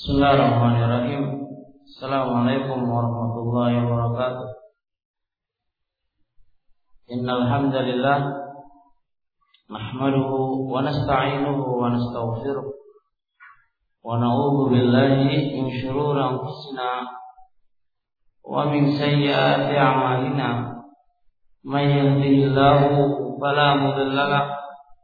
Bismillahirrahmanirrahim. Assalamualaikum warahmatullahi wabarakatuh. Innal hamdalillah nahmaduhu wa nasta'inuhu wa nastaghfiruh wa na'udzu billahi min shururi anfusina wa min sayyiati a'malina. May yahdihillahu fala mudilla lahu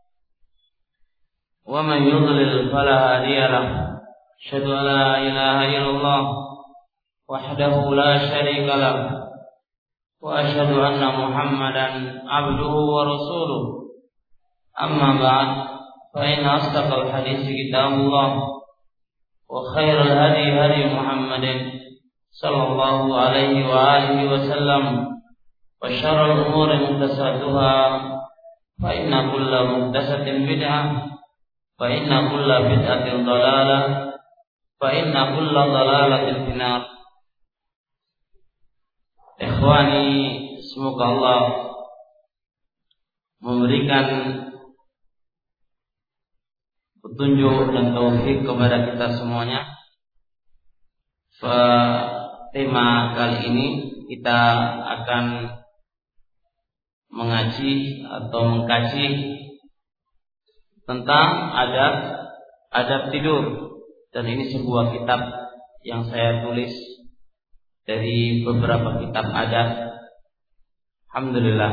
wa man yudlil fala hadiya lahu. Asyhadu an la ilaha illallah wahdahu la syarika lahu wa asyhadu anna Muhammadan abduhu wa rasuluh. Amma ba'd, fa inna asdaqal hadits kitabullah wa khairal hadi hadi Muhammadin sallallahu alaihi wa alihi wasallam wa syarrul umuri muhdatsatuha fa inna kulla muhdatsatin bid'ah fa inna kulla bid'atin dhalalah fa inna kulla dhalalatin finnar. Ikhwani, semoga Allah memberikan petunjuk dan taufik kepada kita semuanya. Tema kali ini kita akan mengaji atau mengkaji tentang adab tidur. Dan ini sebuah kitab yang saya tulis dari beberapa kitab adab. Alhamdulillah.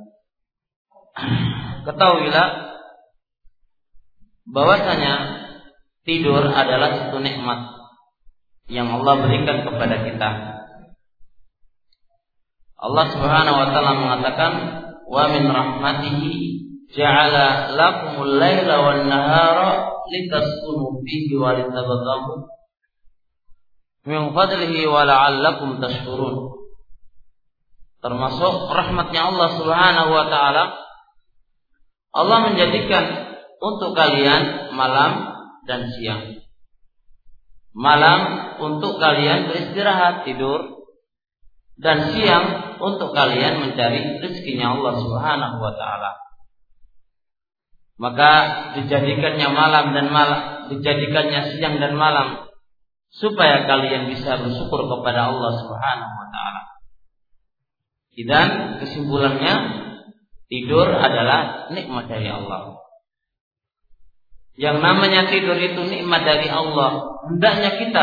Ketahuilah bahwasanya tidur adalah satu nikmat yang Allah berikan kepada kita. Allah Subhanahu wa taala mengatakan, "Wa min rahmatihi ja'ala lakumul laila wan nahara litaskunu fihi wa litabtaghu min fadlihi wa la'allakum tashkurun." Termasuk rahmatnya Allah Subhanahu wa taala, Allah menjadikan untuk kalian malam dan siang. Malam untuk kalian beristirahat, tidur, dan siang untuk kalian mencari rezekinya Allah Subhanahu wa taala. Maka dijadikannya siang dan malam supaya kalian bisa bersyukur kepada Allah Subhanahu wa taala. Dan kesimpulannya, tidur adalah nikmat dari Allah. Yang namanya tidur itu nikmat dari Allah. Hendaknya kita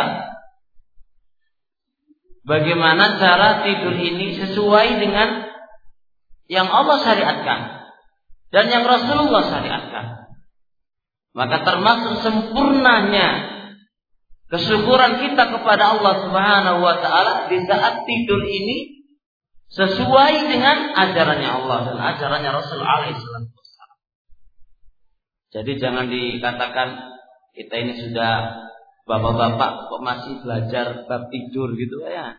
bagaimana cara tidur ini sesuai dengan yang Allah syariatkan dan yang Rasulullah syariatkan. Maka termasuk sempurnanya kesyukuran kita kepada Allah Subhanahu wa taala di saat tidur ini sesuai dengan ajarannya Allah dan ajarannya Rasul alaihi wasallam. Jadi jangan dikatakan kita ini sudah bapak-bapak kok masih belajar bab tidur gitu ya.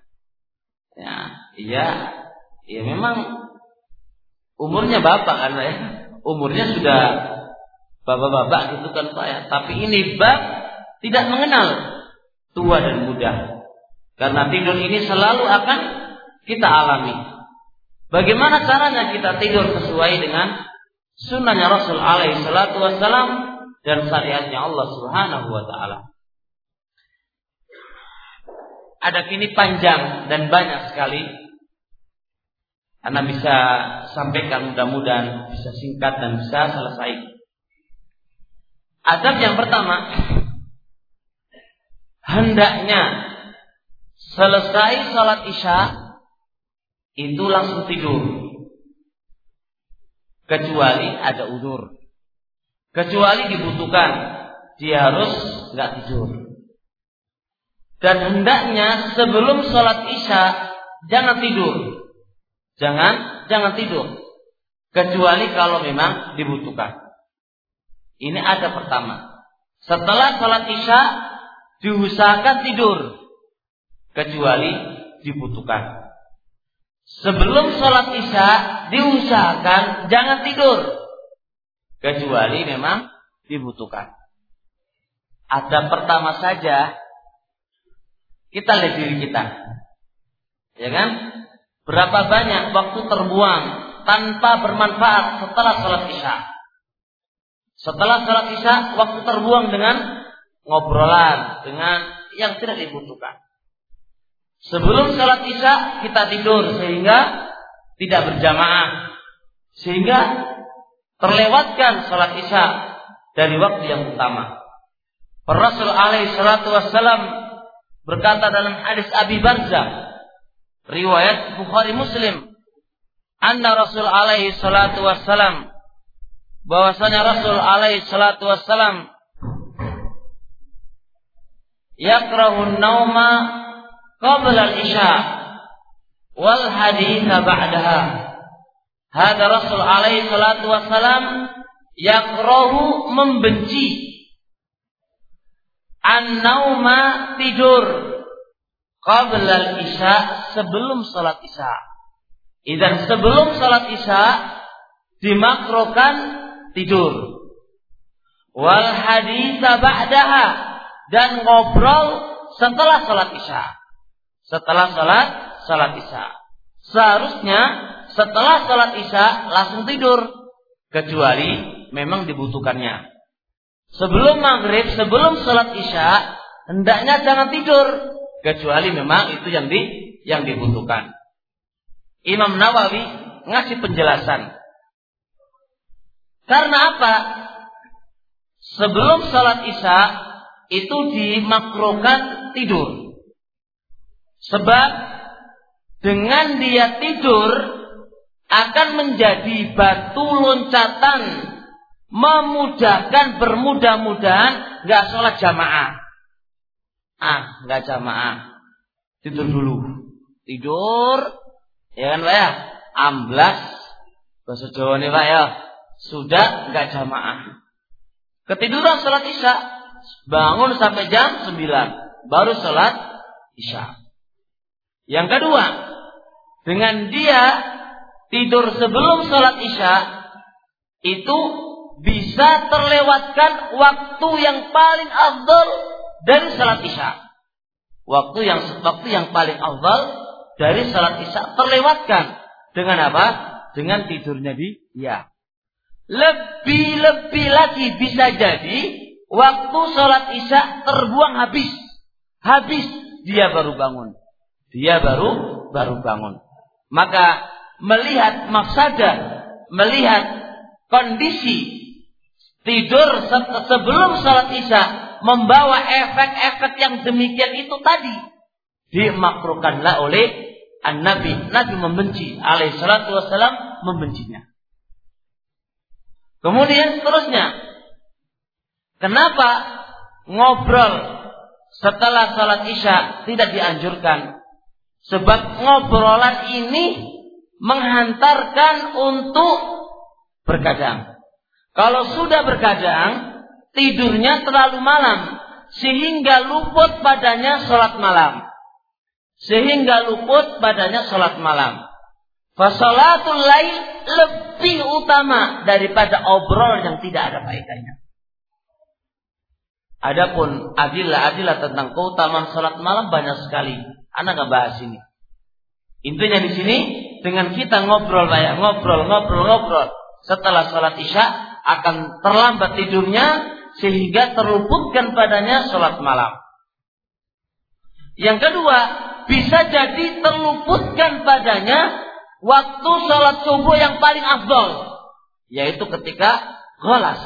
Iya memang umurnya bapak kan ya. Umurnya sudah bapak-bapak gitu kan Pak ya. Tapi ini bab tidak mengenal tua dan muda. Karena tidur ini selalu akan kita alami. Bagaimana caranya kita tidur sesuai dengan sunnahnya Rasul alaihi salatu wassalam dan syariatnya Allah Subhanahu wa taala. Ada kini panjang dan banyak sekali. Anda bisa sampaikan, mudah-mudahan bisa singkat dan bisa selesai. Adab yang pertama, hendaknya selesai salat Isya itu langsung tidur, kecuali ada udzur, kecuali dibutuhkan, dia harus nggak tidur. Dan hendaknya sebelum salat Isya jangan tidur. Jangan tidur kecuali kalau memang dibutuhkan. Ini ada pertama. Setelah salat Isya diusahakan tidur kecuali dibutuhkan. Sebelum salat Isya diusahakan jangan tidur kecuali memang dibutuhkan. Ada pertama saja kita lihat diri kita. Ya kan? Berapa banyak waktu terbuang tanpa bermanfaat setelah salat Isya. Setelah salat Isya waktu terbuang dengan ngobrolan, dengan yang tidak dibutuhkan. Sebelum salat Isya kita tidur sehingga tidak berjamaah, sehingga terlewatkan salat Isya dari waktu yang utama. Rasul alaihi salatu wassalam berkata dalam hadis Abi Barzah, riwayat Bukhari Muslim, anna Rasul alaihi salatu wassalam, bahwasanya Rasul alaihi salatu wassalam yakrahu nauma qabla al-isya wal haditha ba'daha. Hada Rasul alaihi salatu wassalam yakrahu, membenci, an-nauma, tidur, qabla al-isya, sebelum salat Isya. Idzan sebelum salat Isya dimakruhkan tidur. Wal haditsa ba'daha, dan ngobrol setelah salat Isya. Setelah salat Isya. Seharusnya setelah salat Isya langsung tidur, kecuali memang dibutuhkannya. Sebelum maghrib, sebelum salat Isya, hendaknya jangan tidur, kecuali memang itu yang dibutuhkan. Imam Nawawi ngasih penjelasan. Karena apa? Sebelum salat Isya itu dimakruhkan tidur. Sebab dengan dia tidur akan menjadi batu loncatan, memudahkan, bermudah-mudahan gak sholat jamaah. Gak jamaah, tidur dulu. Tidur, ya kan Pak ya? Amblas, bahasa Jawa nih Pak ya. Sudah gak jamaah. Ketiduran sholat Isya, bangun sampai jam 9, baru sholat Isya. Yang kedua, dengan dia tidur sebelum sholat Isya, itu bisa terlewatkan waktu yang paling afdal dari salat Isya. Waktu yang paling afdal dari salat Isya terlewatkan dengan apa? Dengan tidurnya dia. Lebih lagi bisa jadi waktu salat Isya terbuang habis. Habis dia baru bangun. Dia baru bangun. Maka melihat mafsadah, melihat kondisi tidur sebelum salat Isya membawa efek-efek yang demikian itu tadi, dimakruhkanlah oleh Nabi. Nabi membenci, alaihi salatu wassalam membencinya. Kemudian seterusnya, kenapa ngobrol setelah salat Isya tidak dianjurkan? Sebab ngobrolan ini menghantarkan untuk berkadang. Kalau sudah berkadang, tidurnya terlalu malam, sehingga luput padanya sholat malam. Fasolatul lail lebih utama daripada obrol yang tidak ada faedahnya. Adapun adilah tentang keutamaan sholat malam banyak sekali. Anak nggak bahas ini. Intinya di sini, dengan kita ngobrol. Setelah sholat Isya akan terlambat tidurnya sehingga terluputkan padanya sholat malam. Yang kedua, bisa jadi terluputkan padanya waktu sholat subuh yang paling afdal, yaitu ketika ghalas.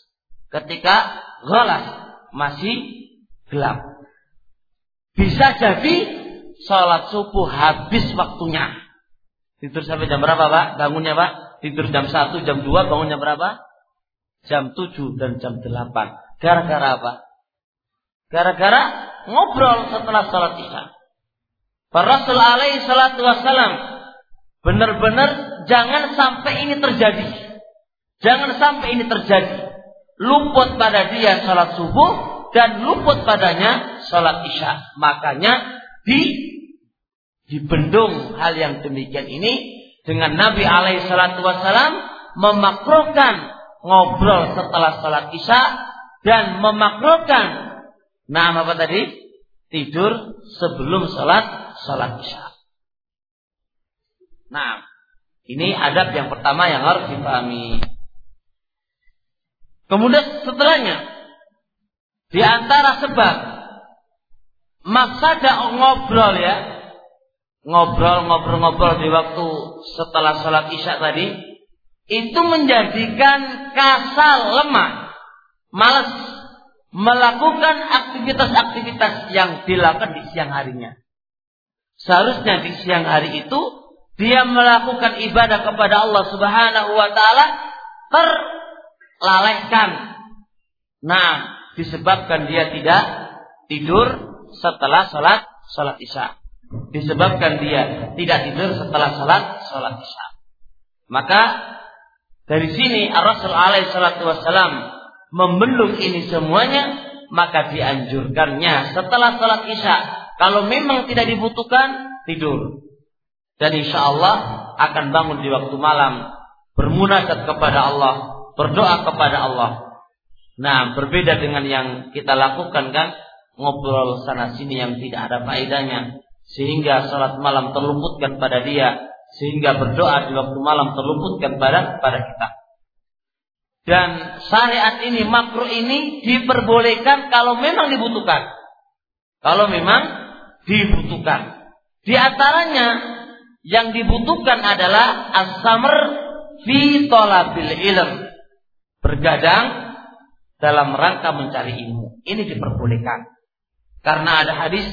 Masih gelap. Bisa jadi sholat subuh habis waktunya. Tidur sampai jam berapa Pak? Bangunnya Pak? Tidur jam 1, jam 2, bangunnya berapa? Jam 7 dan jam 8. Gara-gara apa? Gara-gara ngobrol setelah sholat Isya. Rasul alaihi salatu wassalam benar-benar jangan sampai ini terjadi. Luput pada dia sholat subuh dan luput padanya sholat Isya. Makanya dibendung hal yang demikian ini dengan Nabi alaihi salatu wassalam memakruhkan ngobrol setelah salat Isya dan memakruhkan apa tadi? Tidur sebelum salat Isya. Nah, ini adab yang pertama yang harus dipahami. Kemudian setelahnya, di antara sebab mafsadah ngobrol ya. Ngobrol di waktu setelah sholat isya tadi, itu menjadikan kasal, lemah, malas melakukan aktivitas-aktivitas yang dilakukan di siang harinya. Seharusnya di siang hari itu dia melakukan ibadah kepada Allah Subhanahu wa taala terlalaikan. Nah, disebabkan dia tidak tidur setelah sholat isya. Disebabkan dia tidak tidur setelah sholat isya. Maka dari sini Rasul alaihi salatu wassalam membelum ini semuanya, maka dianjurkannya setelah sholat isya, kalau memang tidak dibutuhkan, tidur. Dan insya Allah akan bangun di waktu malam, bermunajat kepada Allah, berdoa kepada Allah. Nah, berbeda dengan yang kita lakukan kan, ngobrol sana sini yang tidak ada faedahnya, sehingga sholat malam terluputkan pada dia, sehingga berdoa di waktu malam terluputkan pada kita. Dan syariat ini, makruh ini diperbolehkan kalau memang dibutuhkan. Kalau memang dibutuhkan. Di antaranya yang dibutuhkan adalah as-samr fi talabil ilm. Bergadang dalam rangka mencari ilmu. Ini diperbolehkan. Karena ada hadis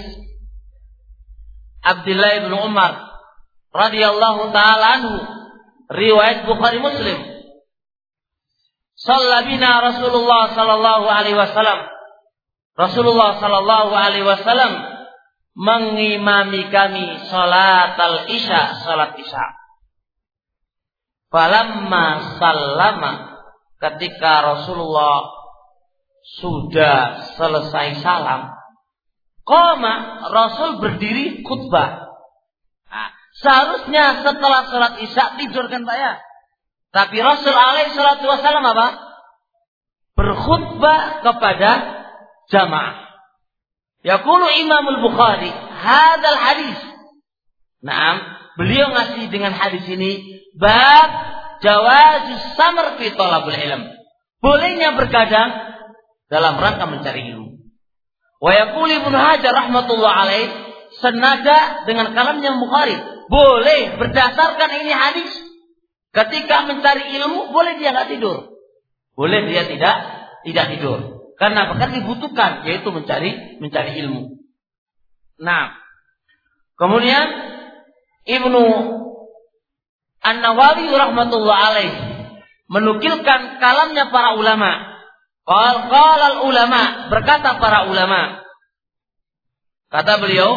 Abdullah bin Umar radhiyallahu taala anhu, riwayat Bukhari Muslim. Shalla bina Rasulullah sallallahu alaihi wasallam. Rasulullah sallallahu alaihi wasallam mengimami kami salat isya. Falamma sallama, ketika Rasulullah sudah selesai salam, qama, Rasul berdiri khutbah. Nah, seharusnya setelah salat isya tidur kan Pak ya? Tapi Rasul alaihi salatu wasallam apa? Berkhutbah kepada jamaah. Yaqulu Imam Al-Bukhari hadzal hadis. Naam, beliau ngasih dengan hadis ini bab jawazus samr fi talabul ilm. Bolehnya bergadang dalam rangka mencari ilmu. Wa yaqulu Ibnu Hajar rahmatullah alaih senada dengan kalamnya Bukhari, boleh berdasarkan ini hadis ketika mencari ilmu, boleh dia enggak tidur. Boleh dia tidak tidur. Karena apa? Karena dibutuhkan, yaitu mencari ilmu. Nah, kemudian Ibnu An-Nawawi rahmatullah alaih menukilkan kalamnya para ulama. Qala ulama, berkata para ulama. Kata beliau,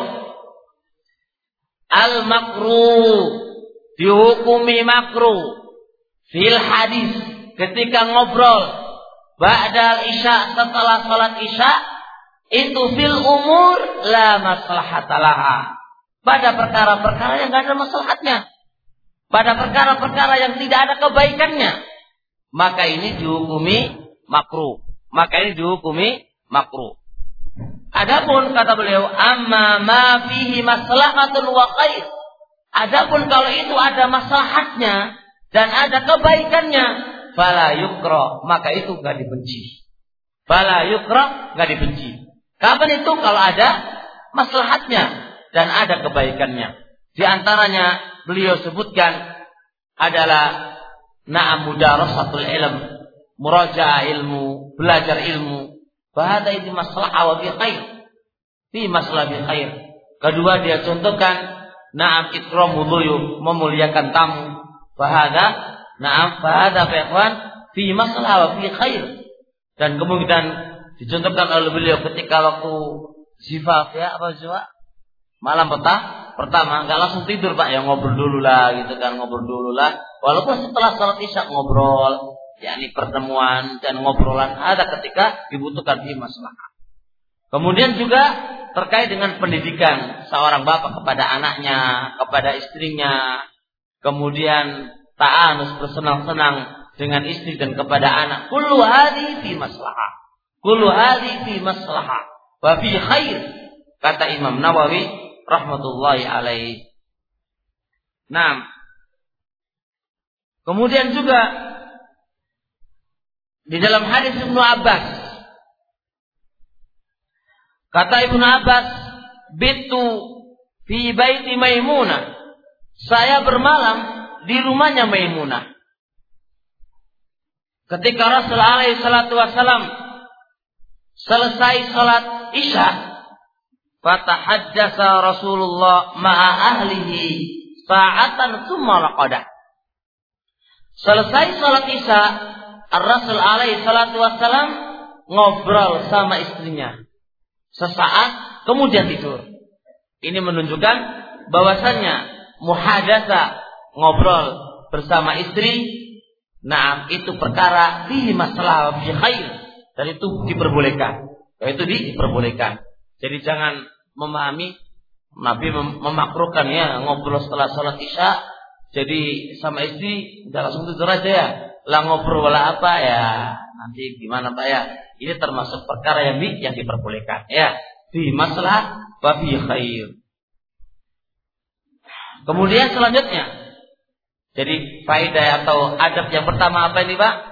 al-makruh, dihukumi makruh fil hadis, ketika ngobrol ba'dal isya, setelah salat isya, itu fil umur la maslahatalah, pada perkara-perkara yang tidak ada maslahatnya, pada perkara-perkara yang tidak ada kebaikannya, maka ini dihukumi makruh. Adapun kata beliau, amma ma fihi maslahatun wa khair, adapun kalau itu ada maslahatnya dan ada kebaikannya, fala yukra, maka itu enggak dibenci. Kapan itu? Kalau ada maslahatnya dan ada kebaikannya. Di antaranya beliau sebutkan adalah na'am mudarasatul ilm, murajaah ilmu, belajar ilmu. Bahada ini maslahah wa bi khair. Fi maslahah bi khair. Kedua dia contohkan na'am ikramu dhuyuf, memuliakan tamu. Bahada na'am bahada fa fi maslahah wa fi khair. Dan kemudian dicontohkan oleh beliau ketika waktu zifaf ya, apa zifaf? Malam pertama enggak langsung tidur Pak, ya ngobrol dulu lah gitu kan, walaupun setelah salat isya ngobrol, yakni pertemuan dan ngobrolan ada ketika dibutuhkan di maslahah. Kemudian juga terkait dengan pendidikan seorang bapak kepada anaknya, kepada istrinya, kemudian ta'anus, bersenang-senang dengan istri dan kepada anak. Kullu hadhi fi maslahah wa fi khair, kata Imam Nawawi rahmatullahi alaih. Nah, kemudian juga di dalam hadis Ibnu Abbas, kata Ibnu Abbas bitu fi baiti Maimunah. Saya bermalam di rumahnya Maimunah. Ketika Rasul alaihi salatu wasalam selesai salat Isya, fatahaddatsa Rasulullah ma'a ahlihi sa'atan tsumma raqada. Selesai salat Isya, Rasul alaihi salatu wasalam ngobrol sama istrinya sesaat, kemudian tidur. Ini menunjukkan bahwasannya muhadatsa, ngobrol bersama istri, nah itu perkara fi masalah fi khair, dan itu diperbolehkan. Itu diperbolehkan. Jadi jangan memahami Nabi memakruhkan ya ngobrol setelah salat Isya. Jadi sama istri udah langsung tidur aja ya. Lah ngobrol wala apa ya? Nanti gimana Pak ya? Ini termasuk perkara yang diperbolehkan ya. Fi masalah wa fi khair. Kemudian selanjutnya, jadi faedah atau adab yang pertama apa ini Pak?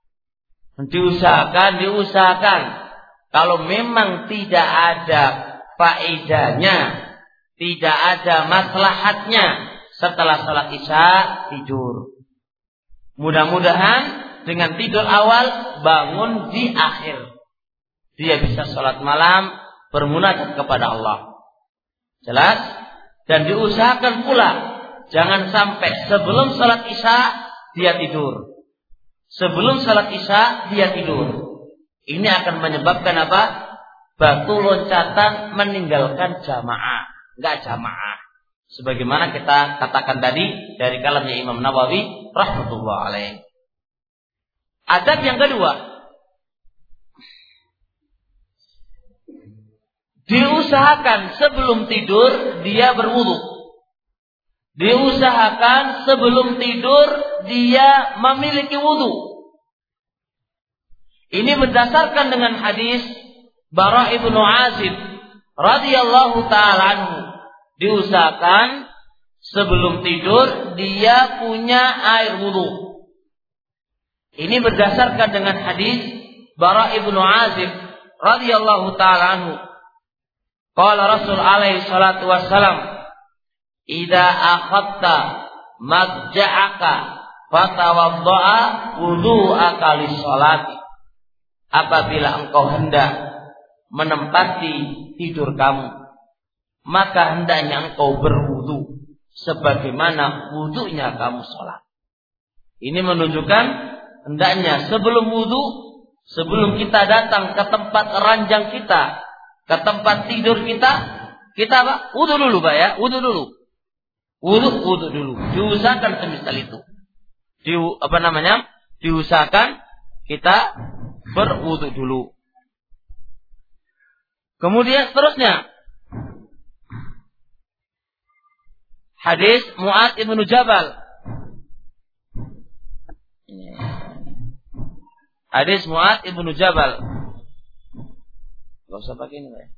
Diusahakan. Kalau memang tidak ada faedahnya, tidak ada maslahatnya, setelah salat Isya tidur. Mudah-mudahan dengan tidur awal bangun di akhir, dia bisa salat malam bermunajat kepada Allah. Jelas? Dan diusahakan pula jangan sampai sebelum salat Isya dia tidur. Sebelum salat Isya dia tidur. Ini akan menyebabkan apa? Batu loncatan meninggalkan jamaah, enggak jamaah. Sebagaimana kita katakan tadi dari kalamnya Imam Nawawi rahmatullah alaih. Adab yang kedua, diusahakan sebelum tidur dia berwudu. Diusahakan sebelum tidur dia memiliki wudu. Ini berdasarkan dengan hadis Bara ibnu Azib radhiyallahu taala anhu. Diusahakan sebelum tidur dia punya air wudu. Ini berdasarkan dengan hadis Bara ibnu Azib radhiyallahu taala anhu. Qala Rasul alaihi salatu wassalam, "Idza akhadta madja'aka fatawadda'a wudu'aka lis-shalati." Apabila engkau hendak menempati tidur kamu, maka hendaknya engkau berwudu sebagaimana wudunya kamu salat. Ini menunjukkan hendaknya sebelum wudu, sebelum kita datang ke tempat ranjang kita, ke tempat tidur kita apa? Wudu dulu Pak ya, wudu dulu. Wudu dulu. Diusahakan semisal itu. Diusahakan kita berwudu dulu. Kemudian seterusnya, hadis Mu'adz ibnu Jabal. Hadis Mu'adz ibnu Jabal. Gak usah pakai ini Pak.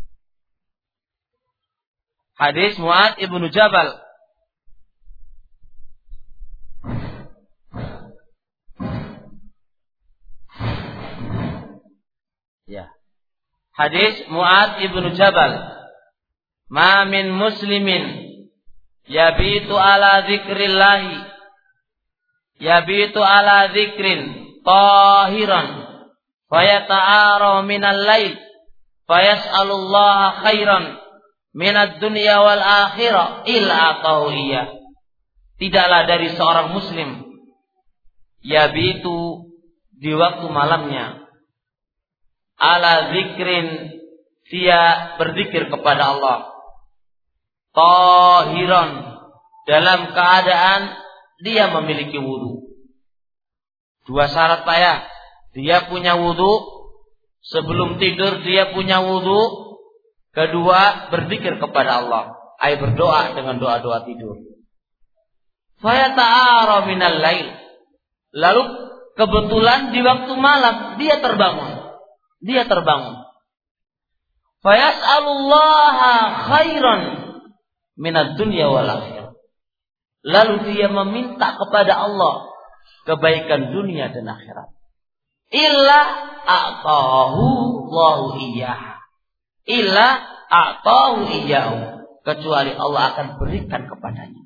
Hadis Mu'adz ibnu Jabal. Ya. Hadis Mu'adz ibnu Jabal. Ma min muslimin yabitu ala dzikrillahi, yabitu ala dzikrin tahiran fayata'ara minal lail fayas'alullaha khairan minad dunya wal akhirah illa atahu iya. Tidaklah dari seorang muslim yabitu di waktu malamnya ala zikrin, dia berzikir kepada Allah, tahiran, dalam keadaan dia memiliki wudu. Dua syarat Pak ya. Dia punya wudu, sebelum tidur dia punya wudu. Kedua, berzikir kepada Allah, ai berdoa dengan doa-doa tidur. Fa ta'ara minal lail. Lalu kebetulan di waktu malam dia terbangun. Fa yas'alullaha khairan minad dunya wal akhirah. Lalu dia meminta kepada Allah kebaikan dunia dan akhirat. Illa a'tahu Allahu iyyah. Illa a'tahu iyyahu, kecuali Allah akan berikan kepadanya.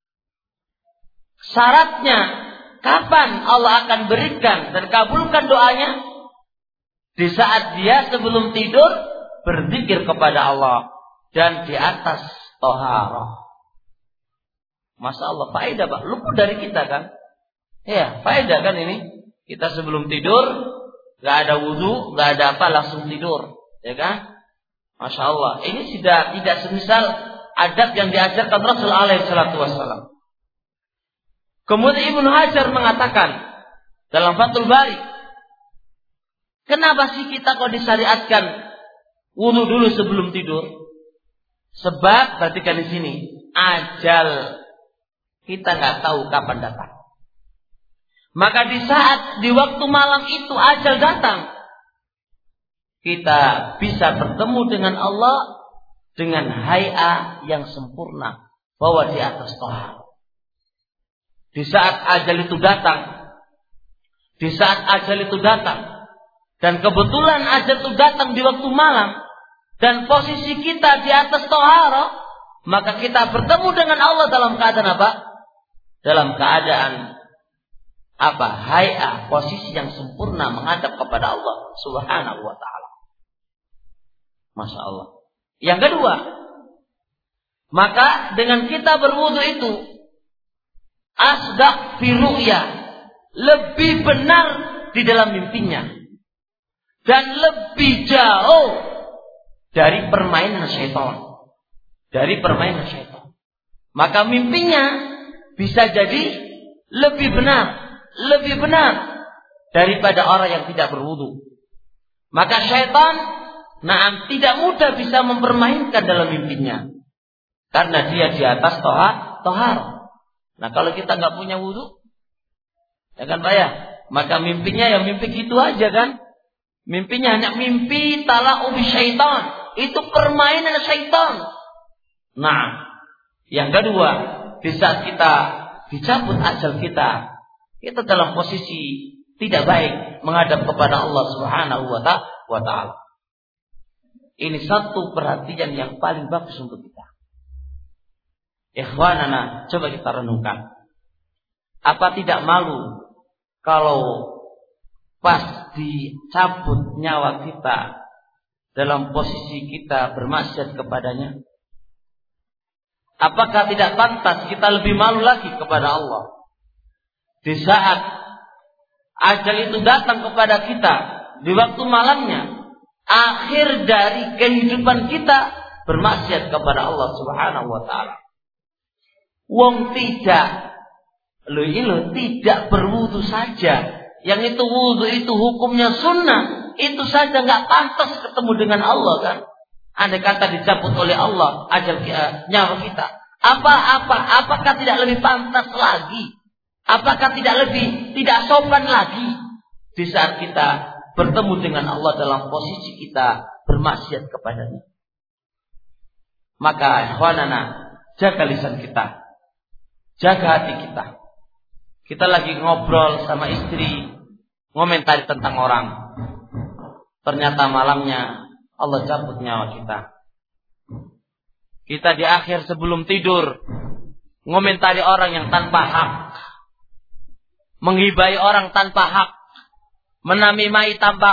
Syaratnya kapan Allah akan berikan dan kabulkan doanya? Di saat dia sebelum tidur berzikir kepada Allah dan di atas thaharah. Masya Allah, faedah Pak, luput dari kita kan? Ya, faedah kan ini. Kita sebelum tidur gak ada wudu, gak ada apa, langsung tidur, ya kan? Masya Allah, ini tidak semisal adab yang diajarkan Rasul alaihi salatu wassalam. Kemudian Ibnu Hajar mengatakan dalam Fathul Bari, kenapa sih kita kok disyariatkan wudu dulu sebelum tidur? Sebab perhatikan di sini, ajal kita nggak tahu kapan datang. Maka di waktu malam itu ajal datang, kita bisa bertemu dengan Allah dengan hay'a yang sempurna, bahwa di atas thaharah. Di saat ajal itu datang, dan kebetulan ajal itu datang di waktu malam, dan posisi kita di atas thaharah, maka kita bertemu dengan Allah dalam keadaan apa? Dalam keadaan apa? Hay'ah, posisi yang sempurna menghadap kepada Allah Subhanahu wa ta'ala. Masya Allah. Yang kedua, maka dengan kita berwudu itu asdaq fi ru'ya, lebih benar di dalam mimpinya dan lebih jauh dari permainan syaitan. Maka mimpinya bisa jadi lebih benar daripada orang yang tidak berwudu. Maka syaitan tidak mudah bisa mempermainkan dalam mimpinya, karena dia di atas thaharah. Nah, kalau kita nggak punya wudu, ya kan Pak ya, maka mimpinya ya mimpi gitu aja kan. Mimpinya hanya mimpi tala'u bisyaitan, itu permainan syaitan. Nah, yang kedua, di saat kita dicabut ajal kita dalam posisi tidak baik menghadap kepada Allah Subhanahu wa ta'ala. Ini satu perhatian yang paling bagus untuk kita. Ikhwanana, coba kita renungkan. Apa tidak malu kalau pas dicabut nyawa kita dalam posisi kita bermaksiat kepadanya? Apakah tidak pantas kita lebih malu lagi kepada Allah di saat ajal itu datang kepada kita di waktu malamnya, akhir dari kehidupan kita bermaksiat kepada Allah Subhanahu wa ta'ala? Wong tidak berwudu saja, yang itu wudu itu hukumnya sunnah, itu saja nggak pantas ketemu dengan Allah kan? Andai kata dicabut oleh Allah ajal nyawa kita, apakah tidak lebih pantas lagi? Apakah tidak sopan lagi di saat kita bertemu dengan Allah dalam posisi kita bermaksiat kepadanya? Maka ikhwanana, jaga lisan kita, jaga hati kita. Kita lagi ngobrol sama istri, ngomentari tentang orang, ternyata malamnya Allah cabut nyawa kita. Kita di akhir sebelum tidur ngomentari orang yang tanpa hak, menghibai orang tanpa hak, menamimai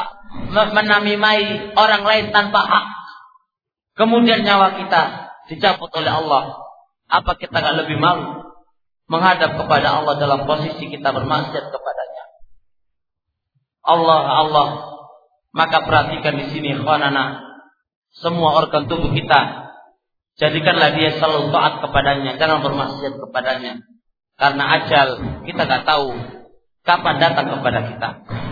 orang lain tanpa hak. Kemudian nyawa kita dicabut oleh Allah. Apa kita gak lebih malu menghadap kepada Allah dalam posisi kita bermaksiat kepadanya? Allah. Maka perhatikan di sini ikhwanana, semua organ tubuh kita jadikanlah dia selalu taat kepadanya, jangan bermaksiat kepadanya. Karena ajal kita gak tahu kapan datang kepada kita.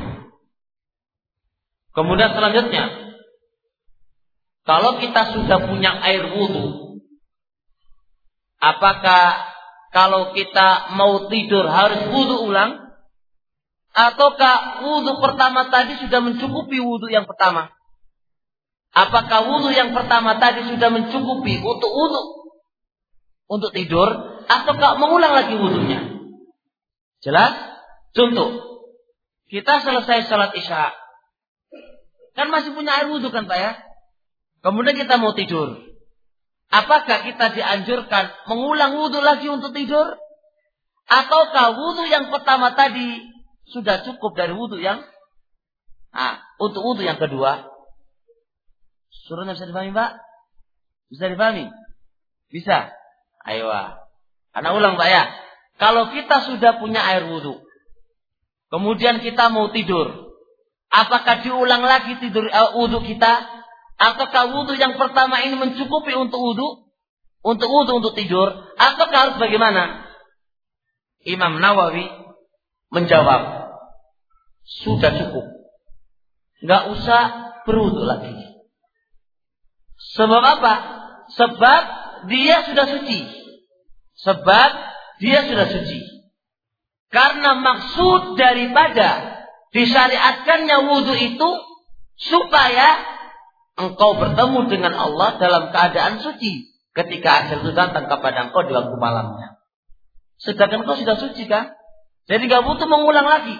Kemudian selanjutnya, kalau kita sudah punya air wudu, apakah kalau kita mau tidur harus wudu ulang? Ataukah wudu pertama tadi sudah mencukupi wudu yang pertama? Apakah wudu yang pertama tadi sudah mencukupi untuk tidur? Ataukah mengulang lagi wudunya? Jelas? Contoh, kita selesai salat isya, kan masih punya air wudu kan Pak ya? Kemudian kita mau tidur. Apakah kita dianjurkan mengulang wudu lagi untuk tidur? Ataukah wudu yang pertama tadi sudah cukup dari wudu yang untuk wudu yang kedua? Suruhnya bisa dipahami, Pak? Bisa dipahami? Bisa? Ayo. Anak ulang, Pak ya. Kalau kita sudah punya air wudu, kemudian kita mau tidur, apakah diulang lagi tidur wudu kita? Ataukah wudu yang pertama ini mencukupi untuk wudu untuk tidur? Ataukah harus bagaimana? Imam Nawawi menjawab, sudah cukup. Enggak usah berwudu lagi. Sebab apa? Sebab dia sudah suci. Karena maksud daripada disyariatkannya wudu itu supaya engkau bertemu dengan Allah dalam keadaan suci ketika ajal itu datang kepada engkau di waktu malamnya. Sedangkan engkau sudah suci kan? Jadi gak butuh mengulang lagi.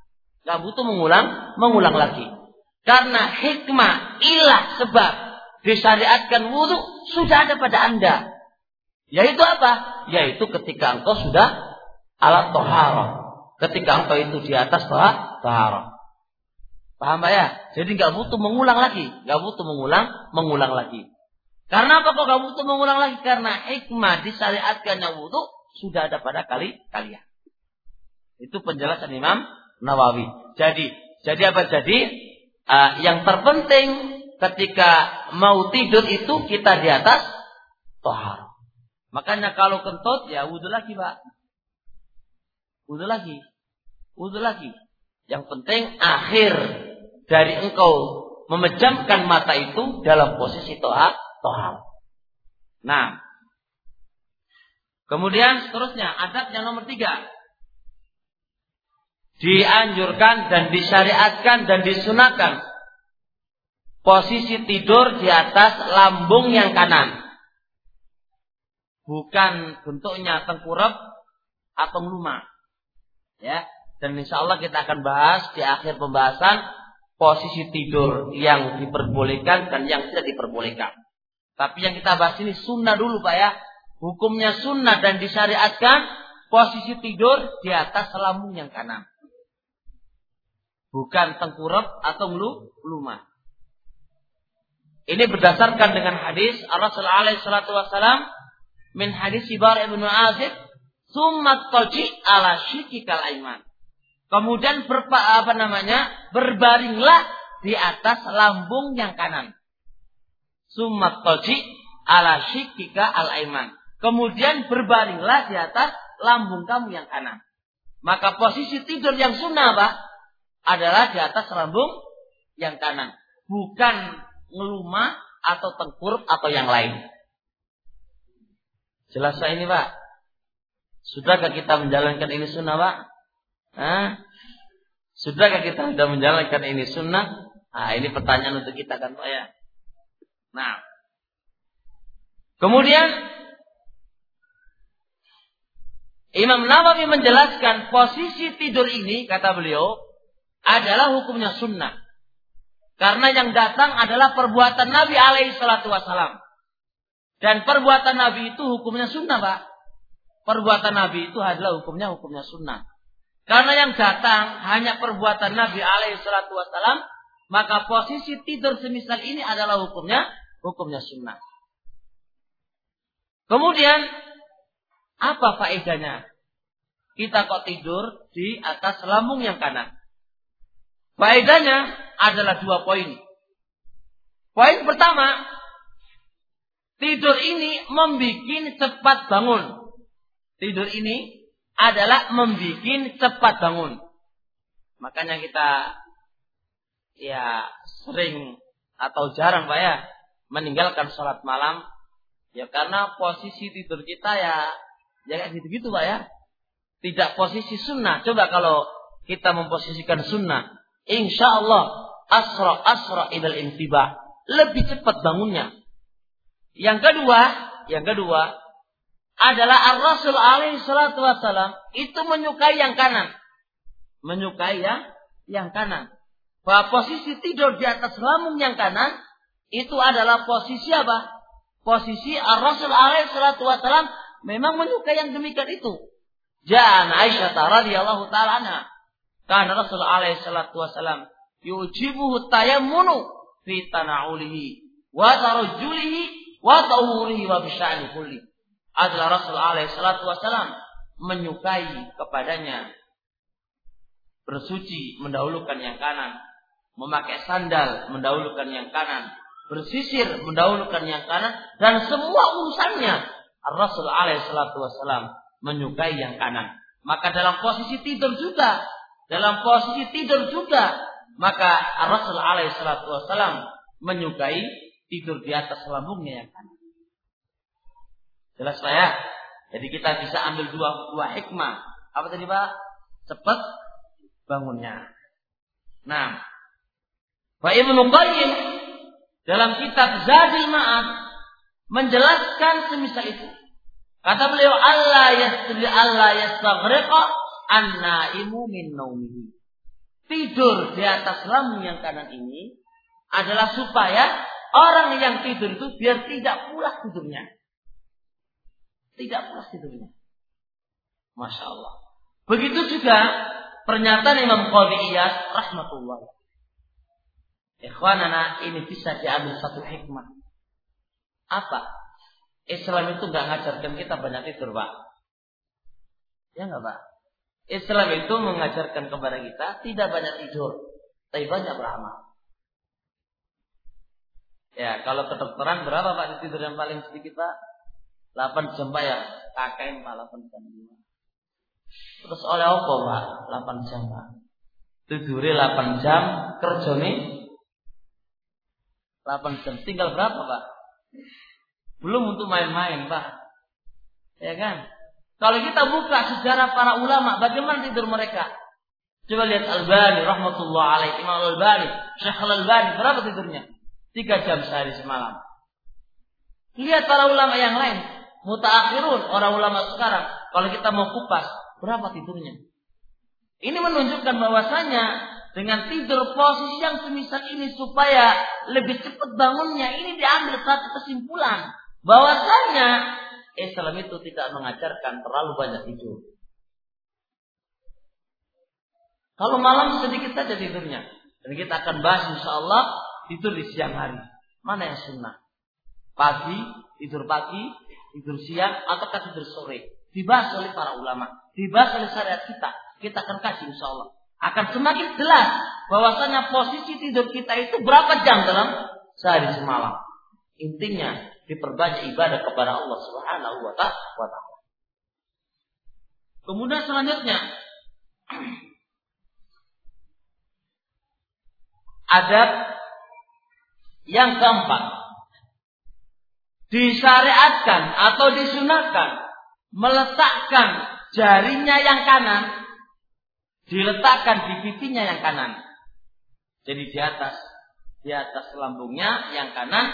Karena hikmah, ilah, sebab disyariatkan wudu sudah ada pada Anda. Yaitu apa? Yaitu ketika engkau sudah ala thaharah. Ketika engkau itu di atas thaharah. Paham Pak ya? Jadi gak butuh mengulang lagi. Mengulang lagi. Karena apa kok gak butuh mengulang lagi? Karena hikmah disyariatkannya wudu sudah ada pada kalian. Itu penjelasan Imam Nawawi. Jadi apa? Yang terpenting ketika mau tidur itu kita di atas thaharah. Makanya kalau kentut ya wudu lagi, Pak. Wudu lagi. Yang penting akhir dari engkau memejamkan mata itu dalam posisi thaharah. Nah, kemudian seterusnya adab yang nomor 3. Dianjurkan dan disyariatkan dan disunahkan posisi tidur di atas lambung yang kanan. Bukan bentuknya tengkurap atau melumah. Ya, dan insyaallah kita akan bahas di akhir pembahasan posisi tidur yang diperbolehkan dan yang tidak diperbolehkan. Tapi yang kita bahas ini sunnah dulu, Pak ya. Hukumnya sunnah dan disyariatkan posisi tidur di atas lambung yang kanan. Bukan tengkurap atau melumah. Ini berdasarkan dengan hadis Rasulullah alaihi salatu wasalam min hadis Bara ibn Azib, "Tsumma taji ala shikikal aiman." Kemudian berbaringlah di atas lambung yang kanan. Tsumma taji ala shikikal aiman. Kemudian berbaringlah di atas lambung kamu yang kanan. Maka posisi tidur yang sunnah, Pak, adalah di atas lambung yang kanan, bukan ngelumah atau tengkurap atau yang lain. Jelas ini, Pak? Sudahkah kita menjalankan ini sunnah, Pak? Sudahkah kita sudah menjalankan ini sunnah? Ini pertanyaan untuk kita kan, Pak ya. Nah, kemudian Imam Nawawi menjelaskan posisi tidur ini, kata beliau, adalah hukumnya sunnah. Karena yang datang adalah perbuatan Nabi alaihi salatu wassalam. Dan perbuatan Nabi itu hukumnya sunnah, Pak. Perbuatan Nabi itu adalah hukumnya sunnah. Karena yang datang hanya perbuatan Nabi alaihi salatu wassalam, maka posisi tidur semisal ini adalah hukumnya sunnah. Kemudian, apa faedahnya? Kita kok tidur di atas lambung yang kanan? Faedahnya adalah 2 poin. Poin pertama, tidur ini membikin cepat bangun. Tidur ini adalah membikin cepat bangun. Makanya kita sering atau jarang, Pak ya, meninggalkan sholat malam. Ya karena posisi tidur kita ya kayak gitu-gitu, Pak ya. Tidak posisi sunnah. Coba kalau kita memposisikan sunnah, insyaallah asra ilal intibah, lebih cepat bangunnya. Yang kedua adalah Ar-Rasul alaihi salatu wasallam itu menyukai yang kanan. Menyukai yang kanan. Bahwa posisi tidur di atas lambung yang kanan Itu adalah posisi apa? Posisi Ar-Rasul alaihi salatu wasallam memang menyukai yang demikian itu. Ja'an Aisyah radhiyallahu ta'ala anha. Karena Rasul alaihi salatu wasallam yujibuhu tayammunu fi tana'ulihi wa tarajjulihi wa tahurihi wa bisya'ni kulli. Adalah Rasul alaihi salatu wasallam menyukai kepadanya bersuci mendahulukan yang kanan, memakai sandal mendahulukan yang kanan, bersisir mendahulukan yang kanan, dan semua urusannya Rasul alaihi salatu wasallam menyukai yang kanan. Maka dalam posisi tidur juga, maka Rasul alaihi salatu wasallam menyukai tidur di atas lambungnya yang kanan. Jelas Pak ya? Jadi kita bisa ambil dua hikmah. Apa tadi Pak? Cepat bangunnya. Nah, Pak Ibnu Qayyim dalam kitab Zadul Ma'ad menjelaskan semisal itu. Kata beliau, Allah yastaghriqa an-naimu min naumihi. Tidur di atas lambung yang kanan ini adalah supaya orang yang tidur itu biar tidak pulas tidurnya. Masya Allah. Begitu juga pernyataan Imam Qadhi Iyad rahmatullah. Ikhwanana, ini bisa diambil satu hikmah. Apa? Islam itu gak ngajarkan kita banyak tidur, Pak. Ya gak, Pak? Islam itu mengajarkan kepada kita tidak banyak tidur, tapi banyak beramal. Ya, kalau kedokteran berapa Pak tidur yang paling sedikit, Pak? 8 jam Pak ya? KKM Pak 8 jam. Terus oleh apa Pak? 8 jam Pak. Tidurnya 8 jam, kerjanya 8 jam. Tinggal berapa Pak? Belum untuk main-main Pak. Ya kan? Kalau kita buka sejarah para ulama, bagaimana tidur mereka? Coba lihat Al-Albani rahmatullah alaihi, Imam Al-Albani, Syekh Al-Albani, berapa tidurnya? 3 jam sehari semalam. Lihat para ulama yang lain, mutaakhirun, orang ulama sekarang, kalau kita mau kupas, berapa tidurnya? Ini menunjukkan bahwasanya dengan tidur posisi yang semisal ini supaya lebih cepat bangunnya, ini diambil satu kesimpulan bahwasanya Islam itu tidak mengajarkan terlalu banyak tidur. Kalau malam sedikit saja tidurnya, dan kita akan bahas insyaallah tidur di siang hari. Mana yang sunnah? Pagi, tidur siang, ataukah tidur sore? Dibahas oleh para ulama, dibahas oleh syariat kita. Kita akan kaji insyaallah. Akan semakin jelas bahwasanya posisi tidur kita itu berapa jam dalam sehari semalam. Intinya diperbanyak ibadah kepada Allah Subhanahu wa ta'ala. Kemudian selanjutnya adab yang keempat, disyariatkan atau disunahkan meletakkan jarinya yang kanan diletakkan di pipinya yang kanan. Jadi di atas lambungnya yang kanan.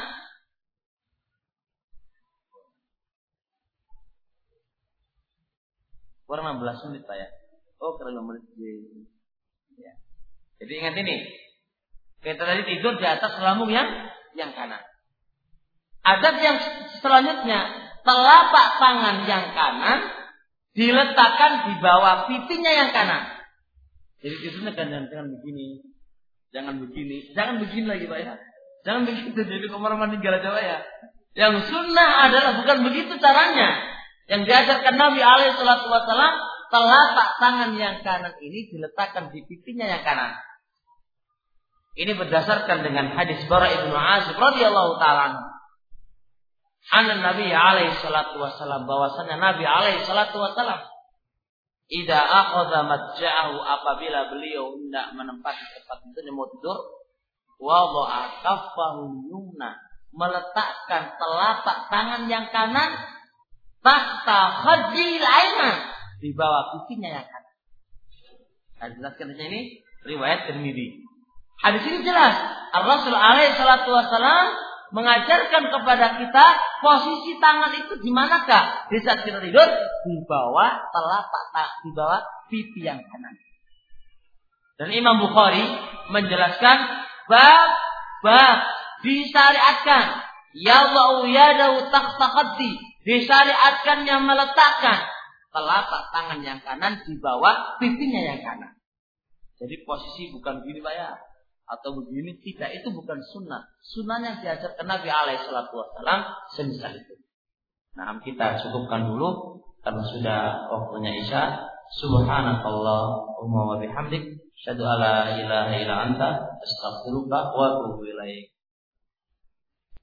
Kurang 16 menit Pak ya. Oh, kurang 16 menit. Ya. Jadi ingat ini. Kita tadi tidur di atas lambung yang kanan. Adab yang selanjutnya, telapak tangan yang kanan diletakkan di bawah pipinya yang kanan. Jadi tidurnya jangan begini. Jangan begini lagi Pak ya. Jangan begitu jadi kamar mandi gala Jawa ya. Yang sunnah adalah bukan begitu caranya. Yang diajarkan Nabi alaihi salatu wasallam, telapak tangan yang kanan ini diletakkan di pipinya yang kanan. Ini berdasarkan dengan hadis Bara ibnu Azib radhiyallahu ta'ala anhu. Nabi alaihi salatu wasallam, bahwasanya Nabi alaihi salatu wasallam idza akhadha matja'ahu, apabila beliau hendak menempati tempat tidurnya mau tidur, wada'a kaffahu yumna, meletakkan telapak tangan yang kanan tahta khadil ayman, di bawah pipinya yang kanan. Nah, jelaskan di sini riwayat Tirmidzi. Hadis ini jelas Rasul alaihi salatu wasallam mengajarkan kepada kita posisi tangan itu di manakah di saat kita tidur, di bawah di bawah pipi yang kanan. Dan Imam Bukhari menjelaskan bab disyariatkan. Yadau yadahu tahta khaddi, disyariatkannya meletakkan telapak tangan yang kanan di bawah pipinya yang kanan. Jadi posisi bukan begini Pak ya, atau begini, tidak, itu bukan sunnah. Sunnah yang diajarkan Nabi alaihi salatu wasallam semisal itu. Nah, kita cukupkan dulu karena sudah waktunya Isya. Subhanakallahumma wa bihamdik, asyhadu alla ilaha illa anta, astaghfiruka wa atubu ilaik.